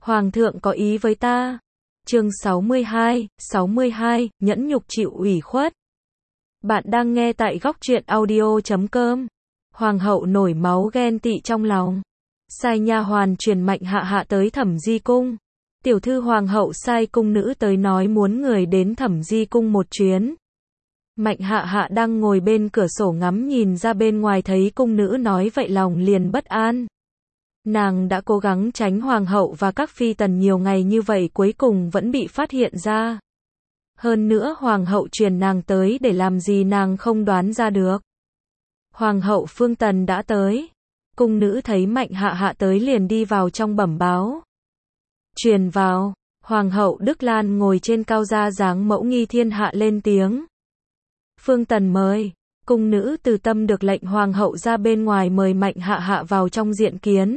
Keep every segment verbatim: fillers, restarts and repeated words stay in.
Hoàng thượng có ý với ta. Chương sáu mươi hai, sáu mươi hai, nhẫn nhục chịu ủy khuất. Bạn đang nghe tại góc truyện audio chấm com. Hoàng hậu nổi máu ghen tị trong lòng. Sai nha hoàn truyền Mạnh Hạ Hạ tới Thẩm Di cung. Tiểu thư hoàng hậu sai cung nữ tới nói muốn người đến Thẩm Di cung một chuyến. Mạnh Hạ Hạ đang ngồi bên cửa sổ ngắm nhìn ra bên ngoài thấy cung nữ nói vậy lòng liền bất an. Nàng đã cố gắng tránh hoàng hậu và các phi tần nhiều ngày như vậy cuối cùng vẫn bị phát hiện ra. Hơn nữa hoàng hậu truyền nàng tới để làm gì nàng không đoán ra được. Hoàng hậu Phương Tần đã tới. Cung nữ thấy Mạnh Hạ Hạ tới liền đi vào trong bẩm báo. Truyền vào, hoàng hậu Đức Lan ngồi trên cao gia dáng mẫu nghi thiên hạ lên tiếng. Phương Tần mời. Cung nữ Từ Tâm được lệnh hoàng hậu ra bên ngoài mời Mạnh Hạ Hạ vào trong diện kiến.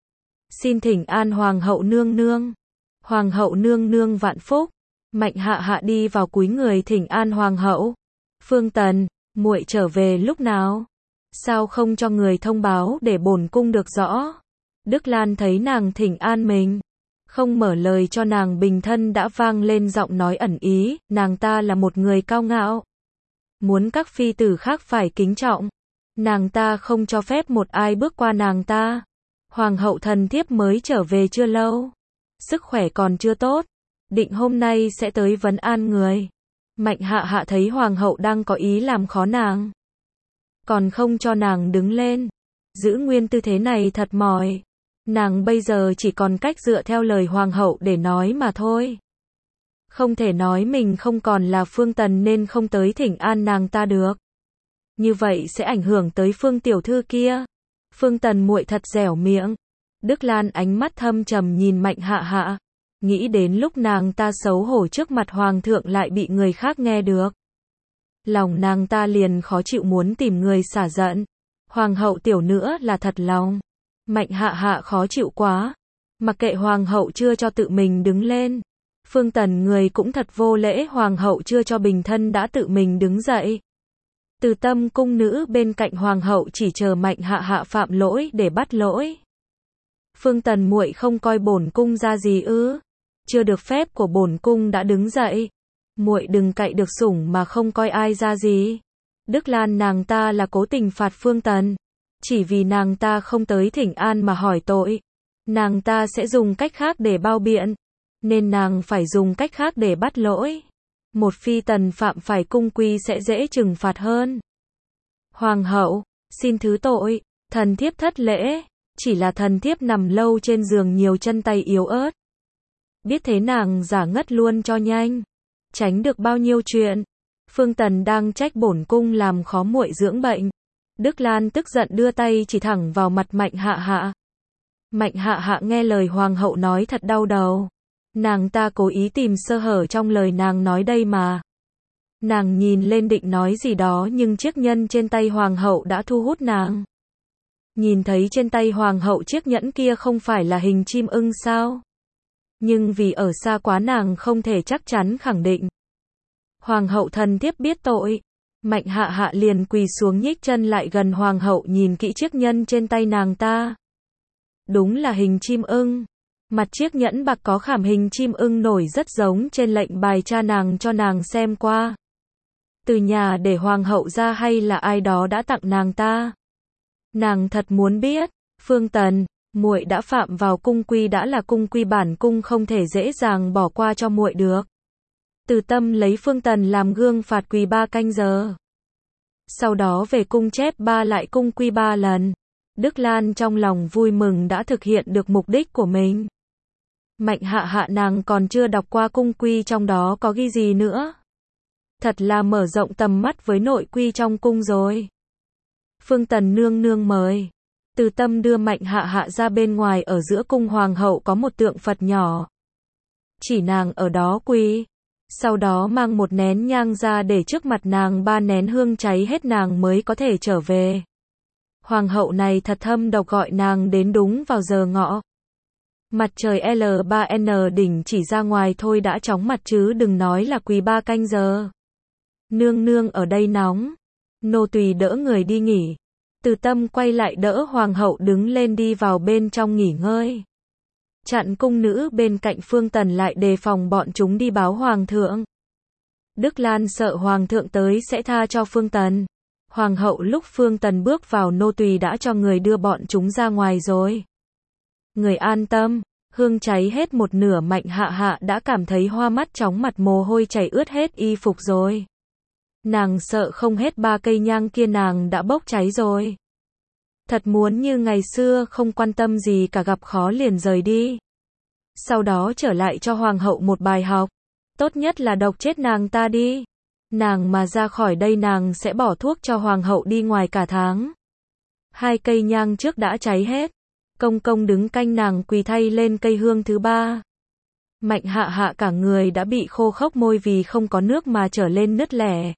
Xin thỉnh an hoàng hậu nương nương. Hoàng hậu nương nương vạn phúc. Mạnh Hạ Hạ đi vào cúi người thỉnh an hoàng hậu. Phương Tần, muội trở về lúc nào? Sao không cho người thông báo để bổn cung được rõ? Đức Lan thấy nàng thỉnh an mình, không mở lời cho nàng bình thân đã vang lên giọng nói ẩn ý, nàng ta là một người cao ngạo. Muốn các phi tử khác phải kính trọng. Nàng ta không cho phép một ai bước qua nàng ta. Hoàng hậu thần thiếp mới trở về chưa lâu. Sức khỏe còn chưa tốt. Định hôm nay sẽ tới vấn an người. Mạnh Hạ Hạ thấy hoàng hậu đang có ý làm khó nàng. Còn không cho nàng đứng lên. Giữ nguyên tư thế này thật mỏi. Nàng bây giờ chỉ còn cách dựa theo lời hoàng hậu để nói mà thôi. Không thể nói mình không còn là Phương Tần nên không tới thỉnh an nàng ta được. Như vậy sẽ ảnh hưởng tới Phương tiểu thư kia. Phương Tần muội thật dẻo miệng. Đức Lan ánh mắt thâm trầm nhìn Mạnh Hạ Hạ. Nghĩ đến lúc nàng ta xấu hổ trước mặt hoàng thượng lại bị người khác nghe được. Lòng nàng ta liền khó chịu muốn tìm người xả giận. Hoàng hậu tiểu nữa là thật lòng. Mạnh Hạ Hạ khó chịu quá. Mặc kệ hoàng hậu chưa cho tự mình đứng lên. Phương Tần người cũng thật vô lễ, hoàng hậu chưa cho bình thân đã tự mình đứng dậy. Từ Tâm cung nữ bên cạnh hoàng hậu chỉ chờ Mạnh Hạ Hạ phạm lỗi để bắt lỗi. Phương Tần muội không coi bổn cung ra gì ư? Chưa được phép của bổn cung đã đứng dậy. Muội đừng cậy được sủng mà không coi ai ra gì. Đức Lan nàng ta là cố tình phạt Phương Tần. Chỉ vì nàng ta không tới thỉnh an mà hỏi tội. Nàng ta sẽ dùng cách khác để bao biện. Nên nàng phải dùng cách khác để bắt lỗi. Một phi tần phạm phải cung quy sẽ dễ trừng phạt hơn. Hoàng hậu, xin thứ tội, thần thiếp thất lễ, chỉ là thần thiếp nằm lâu trên giường nhiều chân tay yếu ớt. Biết thế nàng giả ngất luôn cho nhanh. Tránh được bao nhiêu chuyện. Phương Tần đang trách bổn cung làm khó muội dưỡng bệnh. Đức Lan tức giận đưa tay chỉ thẳng vào mặt Mạnh Hạ Hạ. Mạnh Hạ Hạ nghe lời hoàng hậu nói thật đau đầu. Nàng ta cố ý tìm sơ hở trong lời nàng nói đây mà. Nàng nhìn lên định nói gì đó nhưng chiếc nhẫn trên tay hoàng hậu đã thu hút nàng. Nhìn thấy trên tay hoàng hậu chiếc nhẫn kia không phải là hình chim ưng sao? Nhưng vì ở xa quá nàng không thể chắc chắn khẳng định. Hoàng hậu thần thiếp biết tội. Mạnh Hạ Hạ liền quỳ xuống nhích chân lại gần hoàng hậu nhìn kỹ chiếc nhẫn trên tay nàng ta. Đúng là hình chim ưng. Mặt chiếc nhẫn bạc có khảm hình chim ưng nổi rất giống trên lệnh bài cha nàng cho nàng xem qua. Từ nhà để hoàng hậu ra hay là ai đó đã tặng nàng ta? Nàng thật muốn biết. Phương Tần, muội đã phạm vào cung quy đã là cung quy bản cung không thể dễ dàng bỏ qua cho muội được. Từ Tâm lấy Phương Tần làm gương phạt quỳ ba canh giờ. Sau đó về cung chép ba lại cung quy ba lần. Đức Lan trong lòng vui mừng đã thực hiện được mục đích của mình. Mạnh Hạ Hạ nàng còn chưa đọc qua cung quy trong đó có ghi gì nữa. Thật là mở rộng tầm mắt với nội quy trong cung rồi. Phương Tần nương nương mời. Từ Tâm đưa Mạnh Hạ Hạ ra bên ngoài ở giữa cung hoàng hậu có một tượng Phật nhỏ. Chỉ nàng ở đó quỳ. Sau đó mang một nén nhang ra để trước mặt nàng ba nén hương cháy hết nàng mới có thể trở về. Hoàng hậu này thật thâm độc gọi nàng đến đúng vào giờ ngọ. Mặt trời L ba N đỉnh chỉ ra ngoài thôi đã chóng mặt chứ đừng nói là quỳ ba canh giờ. Nương nương ở đây nóng. Nô tùy đỡ người đi nghỉ. Từ Tâm quay lại đỡ hoàng hậu đứng lên đi vào bên trong nghỉ ngơi. chặn cung nữ bên cạnh Phương Tần lại đề phòng bọn chúng đi báo Hoàng thượng. Đức Lan sợ Hoàng thượng tới sẽ tha cho Phương Tần. Hoàng hậu lúc Phương Tần bước vào nô tùy đã cho người đưa bọn chúng ra ngoài rồi. Người an tâm, hương cháy hết một nửa Mạnh Hạ Hạ đã cảm thấy hoa mắt chóng mặt mồ hôi chảy ướt hết y phục rồi. Nàng sợ không hết ba cây nhang kia nàng đã bốc cháy rồi. Thật muốn như ngày xưa không quan tâm gì cả gặp khó liền rời đi. Sau đó trở lại cho Hoàng hậu một bài học. Tốt nhất là độc chết nàng ta đi. Nàng mà ra khỏi đây nàng sẽ bỏ thuốc cho Hoàng hậu đi ngoài cả tháng. Hai cây nhang trước đã cháy hết. Công công đứng canh nàng quỳ thay lên cây hương thứ ba. Mạnh Hạ Hạ cả người đã bị khô khốc môi vì không có nước mà trở lên nứt nẻ.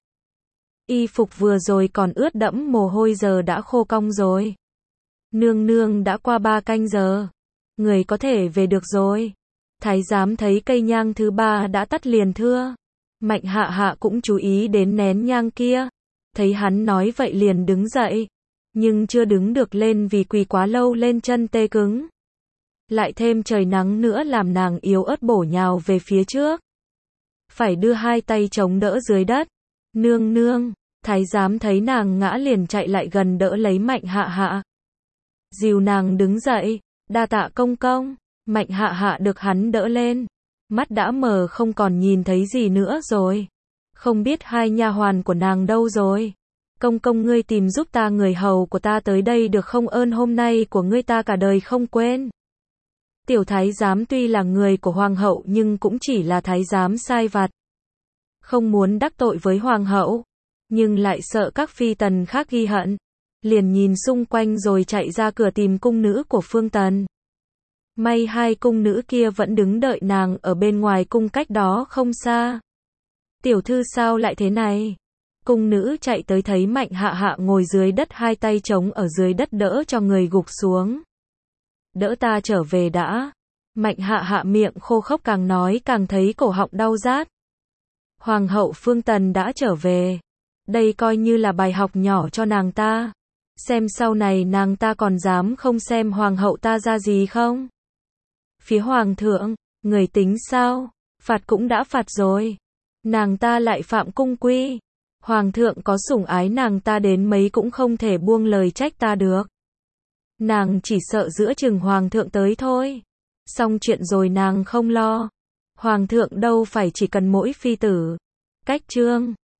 Y phục vừa rồi còn ướt đẫm mồ hôi giờ đã khô cong rồi. Nương nương đã qua ba canh giờ. Người có thể về được rồi. Thái giám thấy cây nhang thứ ba đã tắt liền thưa. Mạnh Hạ Hạ cũng chú ý đến nén nhang kia. Thấy hắn nói vậy liền đứng dậy. Nhưng chưa đứng được lên vì quỳ quá lâu lên chân tê cứng. Lại thêm trời nắng nữa làm nàng yếu ớt bổ nhào về phía trước. Phải đưa hai tay chống đỡ dưới đất. Nương nương, thái giám thấy nàng ngã liền chạy lại gần đỡ lấy Mạnh Hạ Hạ. Dìu nàng đứng dậy, đa tạ công công. Mạnh Hạ Hạ được hắn đỡ lên. Mắt đã mờ không còn nhìn thấy gì nữa rồi. Không biết hai nha hoàn của nàng đâu rồi. Công công ngươi tìm giúp ta người hầu của ta tới đây được không, ơn hôm nay của ngươi ta cả đời không quên. Tiểu thái giám tuy là người của Hoàng hậu nhưng cũng chỉ là thái giám sai vặt. Không muốn đắc tội với Hoàng hậu. Nhưng lại sợ các phi tần khác ghi hận. Liền nhìn xung quanh rồi chạy ra cửa tìm cung nữ của Phương Tần. May hai cung nữ kia vẫn đứng đợi nàng ở bên ngoài cung cách đó không xa. Tiểu thư sao lại thế này? Cung nữ chạy tới thấy Mạnh Hạ Hạ ngồi dưới đất hai tay trống ở dưới đất đỡ cho người gục xuống. Đỡ ta trở về đã. Mạnh Hạ Hạ miệng khô khốc càng nói càng thấy cổ họng đau rát. Hoàng hậu Phương Tần đã trở về. Đây coi như là bài học nhỏ cho nàng ta. Xem sau này nàng ta còn dám không xem hoàng hậu ta ra gì không? Phía hoàng thượng, người tính sao? Phạt cũng đã phạt rồi. Nàng ta lại phạm cung quy. Hoàng thượng có sủng ái nàng ta đến mấy cũng không thể buông lời trách ta được. Nàng chỉ sợ giữa chừng hoàng thượng tới thôi. Xong chuyện rồi nàng không lo. Hoàng thượng đâu phải chỉ cần mỗi phi tử. Cách chương